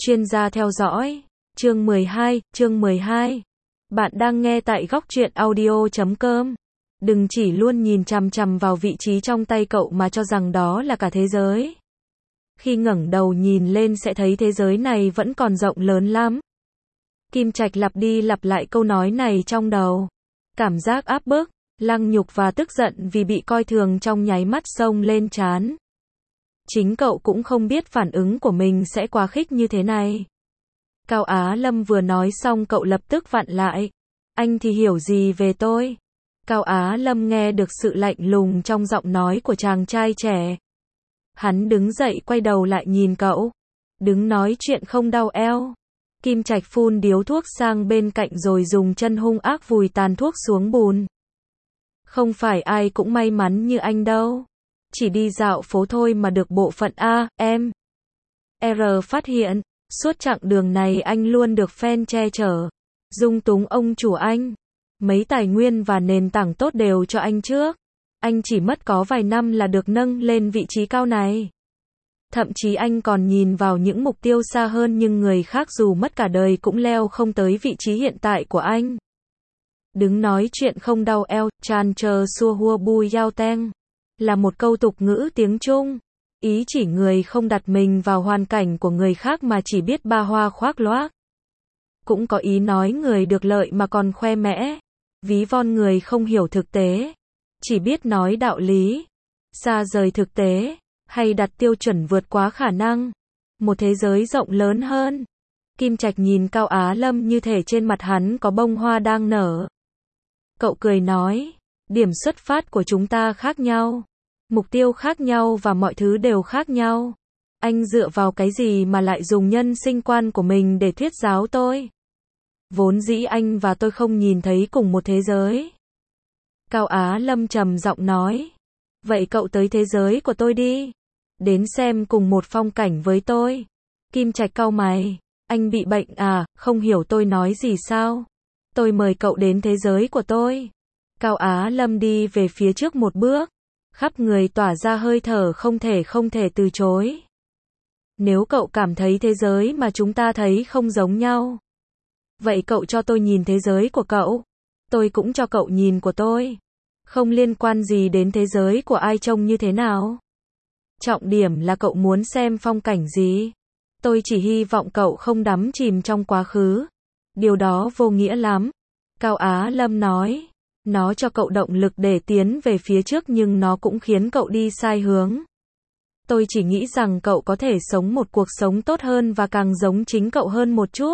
Chuyên gia theo dõi. Chương 12. Bạn đang nghe tại góc truyện audio.com. Đừng chỉ luôn nhìn chằm chằm vào vị trí trong tay cậu mà cho rằng đó là cả thế giới. Khi ngẩng đầu nhìn lên sẽ thấy thế giới này vẫn còn rộng lớn lắm. Kim Trạch lặp đi lặp lại câu nói này trong đầu. Cảm giác áp bức, lăng nhục và tức giận vì bị coi thường trong nháy mắt xông lên trán. Chính cậu cũng không biết phản ứng của mình sẽ quá khích như thế này. Cao Á Lâm vừa nói xong cậu lập tức vặn lại. Anh thì hiểu gì về tôi? Cao Á Lâm nghe được sự lạnh lùng trong giọng nói của chàng trai trẻ. Hắn đứng dậy quay đầu lại nhìn cậu. Đứng nói chuyện không đau eo. Kim Trạch phun điếu thuốc sang bên cạnh rồi dùng chân hung ác vùi tàn thuốc xuống bùn. Không phải ai cũng may mắn như anh đâu. Chỉ đi dạo phố thôi mà được bộ phận A, em. R phát hiện, suốt chặng đường này anh luôn được fan che chở, dung túng ông chủ anh. Mấy tài nguyên và nền tảng tốt đều cho anh trước. Anh chỉ mất có vài năm là được nâng lên vị trí cao này. Thậm chí anh còn nhìn vào những mục tiêu xa hơn nhưng người khác dù mất cả đời cũng leo không tới vị trí hiện tại của anh. Đứng nói chuyện không đau eo, chan chờ xua hua bui yao teng. Là một câu tục ngữ tiếng Trung. Ý chỉ người không đặt mình vào hoàn cảnh của người khác mà chỉ biết ba hoa khoác lác. Cũng có ý nói người được lợi mà còn khoe mẽ. Ví von người không hiểu thực tế. Chỉ biết nói đạo lý. Xa rời thực tế. Hay đặt tiêu chuẩn vượt quá khả năng. Một thế giới rộng lớn hơn. Kim Trạch nhìn Cao Á Lâm như thể trên mặt hắn có bông hoa đang nở. Cậu cười nói. Điểm xuất phát của chúng ta khác nhau. Mục tiêu khác nhau và mọi thứ đều khác nhau. Anh dựa vào cái gì mà lại dùng nhân sinh quan của mình để thuyết giáo tôi? Vốn dĩ anh và tôi không nhìn thấy cùng một thế giới. Cao Á Lâm trầm giọng nói. Vậy cậu tới thế giới của tôi đi. Đến xem cùng một phong cảnh với tôi. Kim Trạch cau mày. Anh bị bệnh à, không hiểu tôi nói gì sao? Tôi mời cậu đến thế giới của tôi. Cao Á Lâm đi về phía trước một bước. Khắp người tỏa ra hơi thở không thể từ chối. Nếu cậu cảm thấy thế giới mà chúng ta thấy không giống nhau, vậy cậu cho tôi nhìn thế giới của cậu. Tôi cũng cho cậu nhìn của tôi. Không liên quan gì đến thế giới của ai trông như thế nào. Trọng điểm là cậu muốn xem phong cảnh gì. Tôi chỉ hy vọng cậu không đắm chìm trong quá khứ. Điều đó vô nghĩa lắm. Cao Á Lâm nói. Nó cho cậu động lực để tiến về phía trước nhưng nó cũng khiến cậu đi sai hướng. Tôi chỉ nghĩ rằng cậu có thể sống một cuộc sống tốt hơn và càng giống chính cậu hơn một chút.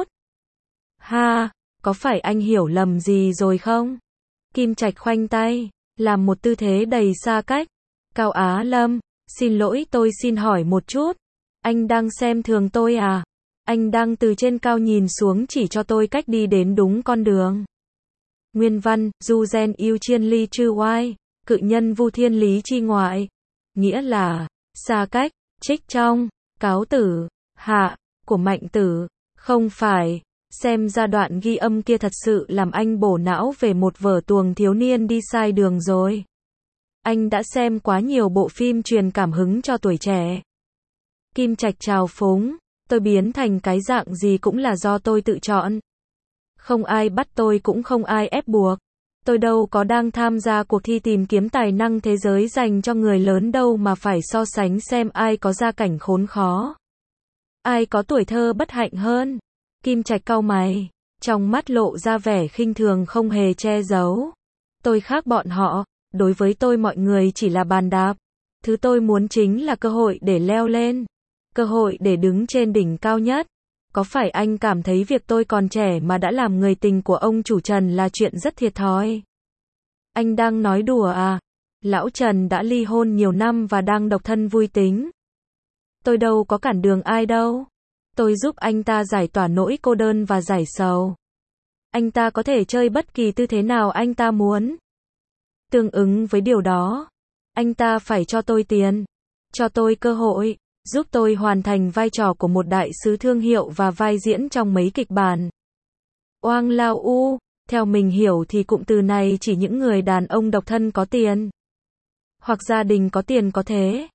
Ha, có phải anh hiểu lầm gì rồi không? Kim Trạch khoanh tay, làm một tư thế đầy xa cách. Cao Á Lâm, xin lỗi tôi xin hỏi một chút. Anh đang xem thường tôi à? Anh đang từ trên cao nhìn xuống chỉ cho tôi cách đi đến đúng con đường. Nguyên văn, du gen yêu chiên ly chư oai, cự nhân vu thiên lý chi ngoại. Nghĩa là, xa cách, trích trong, cáo tử, hạ, của Mạnh Tử. Không phải, xem ra đoạn ghi âm kia thật sự làm anh bổ não về một vở tuồng thiếu niên đi sai đường rồi. Anh đã xem quá nhiều bộ phim truyền cảm hứng cho tuổi trẻ. Kim Trạch trào phúng, tôi biến thành cái dạng gì cũng là do tôi tự chọn. Không ai bắt tôi cũng không ai ép buộc. Tôi đâu có đang tham gia cuộc thi tìm kiếm tài năng thế giới dành cho người lớn đâu mà phải so sánh xem ai có gia cảnh khốn khó. Ai có tuổi thơ bất hạnh hơn. Kim Trạch cau mày, trong mắt lộ ra vẻ khinh thường không hề che giấu. Tôi khác bọn họ, đối với tôi mọi người chỉ là bàn đạp. Thứ tôi muốn chính là cơ hội để leo lên. Cơ hội để đứng trên đỉnh cao nhất. Có phải anh cảm thấy việc tôi còn trẻ mà đã làm người tình của ông chủ Trần là chuyện rất thiệt thòi? Anh đang nói đùa à? Lão Trần đã ly hôn nhiều năm và đang độc thân vui tính. Tôi đâu có cản đường ai đâu. Tôi giúp anh ta giải tỏa nỗi cô đơn và giải sầu. Anh ta có thể chơi bất kỳ tư thế nào anh ta muốn. Tương ứng với điều đó, anh ta phải cho tôi tiền, cho tôi cơ hội. Giúp tôi hoàn thành vai trò của một đại sứ thương hiệu và vai diễn trong mấy kịch bản. Oang lao u, theo mình hiểu thì cụm từ này chỉ những người đàn ông độc thân có tiền. Hoặc gia đình có tiền có thế.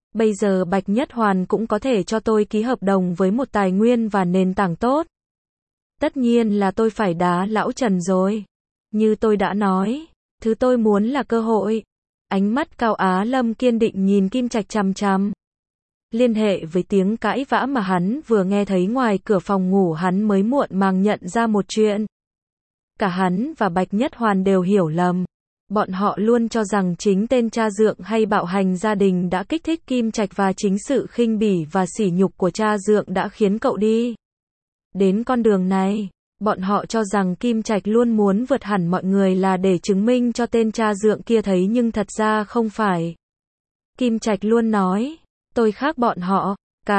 Bây giờ Bạch Nhất Hoàn cũng có thể cho tôi ký hợp đồng với một tài nguyên và nền tảng tốt. Tất nhiên là tôi phải đá lão Trần rồi. Như tôi đã nói, thứ tôi muốn là cơ hội. Ánh mắt Cao Á Lâm kiên định nhìn Kim Trạch chằm chằm. Liên hệ với tiếng cãi vã mà hắn vừa nghe thấy ngoài cửa phòng ngủ, hắn mới muộn màng nhận ra một chuyện. Cả hắn và Bạch Nhất Hoàn đều hiểu lầm. Bọn họ luôn cho rằng chính tên cha dượng hay bạo hành gia đình đã kích thích Kim Trạch, và chính sự khinh bỉ và sỉ nhục của cha dượng đã khiến cậu đi đến con đường này. Bọn họ cho rằng Kim Trạch luôn muốn vượt hẳn mọi người là để chứng minh cho tên cha dượng kia thấy, nhưng thật ra không phải. Kim Trạch luôn nói, tôi khác bọn họ.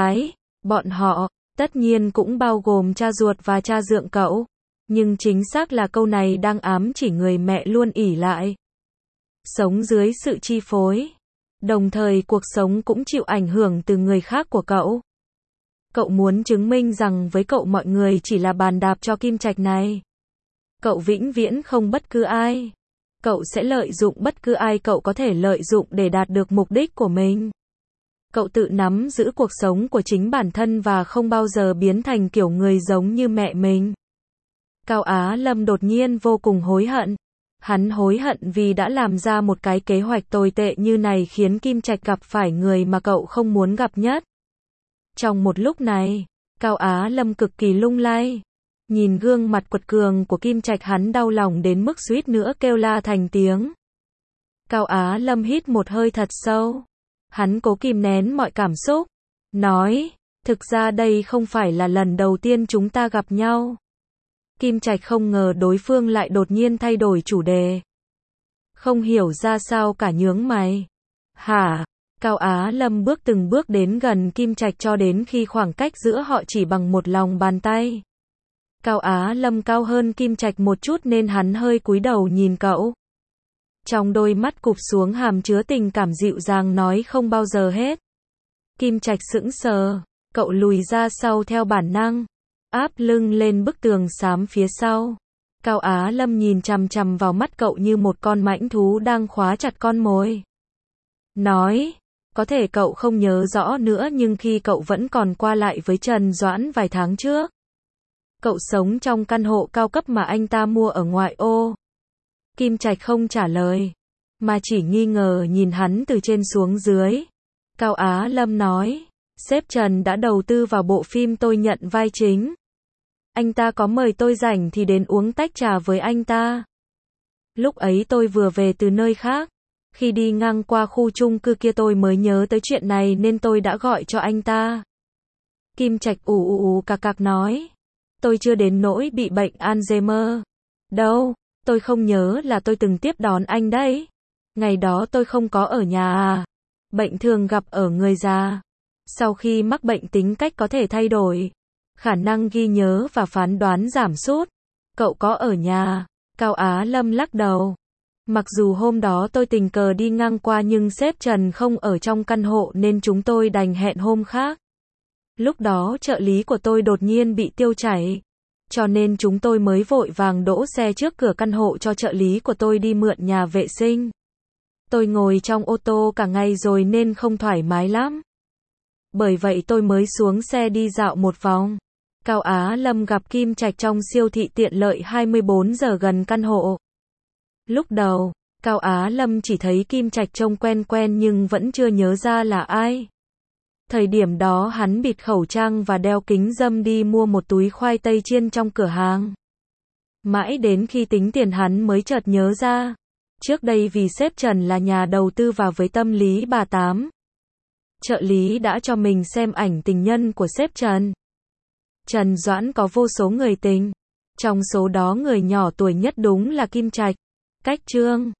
Bọn họ, tất nhiên cũng bao gồm cha ruột và cha dượng cậu. Nhưng chính xác là câu này đang ám chỉ người mẹ luôn ỷ lại, sống dưới sự chi phối. Đồng thời cuộc sống cũng chịu ảnh hưởng từ người khác của cậu. Cậu muốn chứng minh rằng với cậu mọi người chỉ là bàn đạp cho Kim Trạch này. Cậu vĩnh viễn không bất cứ ai. Cậu sẽ lợi dụng bất cứ ai cậu có thể lợi dụng để đạt được mục đích của mình. Cậu tự nắm giữ cuộc sống của chính bản thân và không bao giờ biến thành kiểu người giống như mẹ mình. Cao Á Lâm đột nhiên vô cùng hối hận. Hắn hối hận vì đã làm ra một cái kế hoạch tồi tệ như này, khiến Kim Trạch gặp phải người mà cậu không muốn gặp nhất. Trong một lúc này, Cao Á Lâm cực kỳ lung lay. Nhìn gương mặt quật cường của Kim Trạch, hắn đau lòng đến mức suýt nữa kêu la thành tiếng. Cao Á Lâm hít một hơi thật sâu. Hắn cố kìm nén mọi cảm xúc. Nói, thực ra đây không phải là lần đầu tiên chúng ta gặp nhau. Kim Trạch không ngờ đối phương lại đột nhiên thay đổi chủ đề. Không hiểu ra sao cả nhướng mày. Hả? Cao Á Lâm bước từng bước đến gần Kim Trạch cho đến khi khoảng cách giữa họ chỉ bằng một lòng bàn tay. Cao Á Lâm cao hơn Kim Trạch một chút nên hắn hơi cúi đầu nhìn cậu. Trong đôi mắt cụp xuống hàm chứa tình cảm dịu dàng nói không bao giờ hết. Kim Trạch sững sờ, cậu lùi ra sau theo bản năng, áp lưng lên bức tường xám phía sau. Cao Á Lâm nhìn chằm chằm vào mắt cậu như một con mãnh thú đang khóa chặt con mồi. Nói, có thể cậu không nhớ rõ nữa nhưng khi cậu vẫn còn qua lại với Trần Doãn vài tháng trước, cậu sống trong căn hộ cao cấp mà anh ta mua ở ngoại ô. Kim Trạch không trả lời, mà chỉ nghi ngờ nhìn hắn từ trên xuống dưới. Cao Á Lâm nói, sếp Trần đã đầu tư vào bộ phim tôi nhận vai chính. Anh ta có mời tôi rảnh thì đến uống tách trà với anh ta. Lúc ấy tôi vừa về từ nơi khác. Khi đi ngang qua khu chung cư kia tôi mới nhớ tới chuyện này nên tôi đã gọi cho anh ta. Kim Trạch cạc nói, tôi chưa đến nỗi bị bệnh Alzheimer đâu, tôi không nhớ là tôi từng tiếp đón anh đấy. Ngày đó tôi không có ở nhà à. Bệnh thường gặp ở người già. Sau khi mắc bệnh tính cách có thể thay đổi. Khả năng ghi nhớ và phán đoán giảm sút. Cậu có ở nhà? Cao Á Lâm lắc đầu. Mặc dù hôm đó tôi tình cờ đi ngang qua nhưng sếp Trần không ở trong căn hộ nên chúng tôi đành hẹn hôm khác. Lúc đó trợ lý của tôi đột nhiên bị tiêu chảy. Cho nên chúng tôi mới vội vàng đỗ xe trước cửa căn hộ cho trợ lý của tôi đi mượn nhà vệ sinh. Tôi ngồi trong ô tô cả ngày rồi nên không thoải mái lắm. Bởi vậy tôi mới xuống xe đi dạo một vòng. Cao Á Lâm gặp Kim Trạch trong siêu thị tiện lợi 24 giờ gần căn hộ. Lúc đầu, Cao Á Lâm chỉ thấy Kim Trạch trông quen quen nhưng vẫn chưa nhớ ra là ai. Thời điểm đó hắn bịt khẩu trang và đeo kính râm đi mua một túi khoai tây chiên trong cửa hàng. Mãi đến khi tính tiền hắn mới chợt nhớ ra. Trước đây vì sếp Trần là nhà đầu tư và với tâm lý bà Tám, trợ lý đã cho mình xem ảnh tình nhân của sếp Trần. Trần Doãn có vô số người tình. Trong số đó người nhỏ tuổi nhất đúng là Kim Trạch. Cách Trương